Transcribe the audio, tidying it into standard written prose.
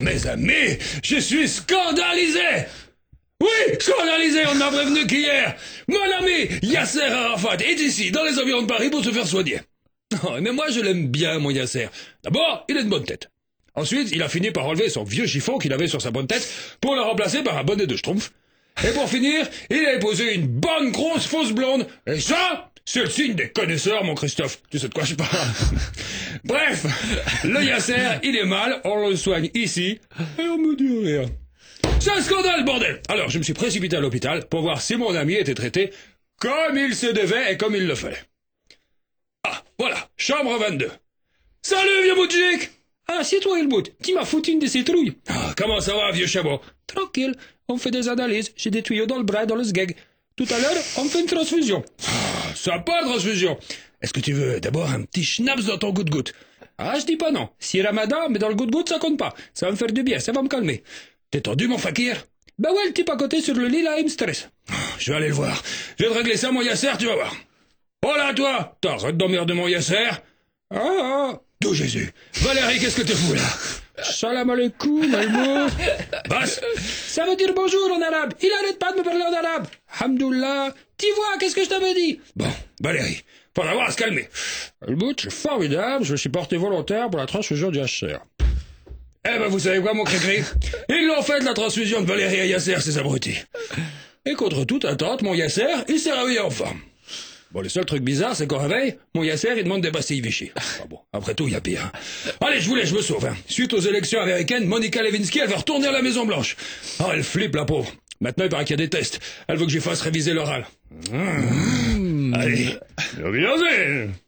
Mes amis, je suis scandalisé! Oui, scandalisé, on n'a prévenu qu'hier. Mon ami Yasser Arafat est ici, dans les environs de Paris, pour se faire soigner. Oh, mais moi, je l'aime bien, mon Yasser. D'abord, il a une bonne tête. Ensuite, il a fini par enlever son vieux chiffon qu'il avait sur sa bonne tête pour le remplacer par un bonnet de schtroumpf. Et pour finir, il a épousé une bonne grosse fausse blonde. Et ça, c'est le signe des connaisseurs, mon Christophe. Tu sais de quoi je parle. Bref, le Yasser, il est mal, on le soigne ici, et on me dit rien. C'est un scandale, bordel! Alors, je me suis précipité à l'hôpital pour voir si mon ami était traité comme il se devait et comme il le fallait. Ah, voilà, chambre 22. Salut, vieux Moudjik! Ah, c'est toi, Helmut. Tu m'as foutu une de ces trouilles. Ah, comment ça va, vieux chabot? Tranquille. On fait des analyses. J'ai des tuyaux dans le bras, dans le sgeg. Tout à l'heure, on fait une transfusion. Ah, sympa, transfusion. Est-ce que tu veux d'abord un petit schnaps dans ton goutte-goutte? Ah, je dis pas non. C'est Ramadan, mais dans le goutte-goutte, ça compte pas. Ça va me faire du bien, ça va me calmer. T'es tendu, mon fakir? Ben ouais, le type à côté sur le lit, là, il me stresse. Je vais aller le voir. Je vais te régler ça, mon Yasser, tu vas voir. Oh là, toi! T'arrêtes d'emmerder mon Yasser? Ah, D'où Jésus? Valérie, qu'est-ce que tu fous là? salam alaikum, Helmut. Basse! Ça veut dire bonjour en arabe. Il arrête pas de me parler en arabe. Hamdoullah. Tu vois, qu'est-ce que je t'avais dit? Bon, Valérie, faut avoir à se calmer. Helmut, c'est formidable. Je me suis porté volontaire pour la transfusion du HR. Eh ben, vous savez quoi, mon cricri? Ils l'ont fait, la transfusion de Valérie à Yasser, ces abrutis. Et contre toute attente, mon Yasser, il s'est réveillé en forme. Bon, le seul truc bizarre, c'est qu'au réveil, mon Yasser, il demande des pastilles Vichy. Ah bon, après tout, il y a pire. Allez, je vous laisse, je me sauve. Suite aux élections américaines, Monica Lewinsky, elle va retourner à la Maison-Blanche. Oh, elle flippe, la pauvre. Maintenant, il paraît qu'il y a des tests. Elle veut que j'y fasse réviser l'oral. Allez, bien.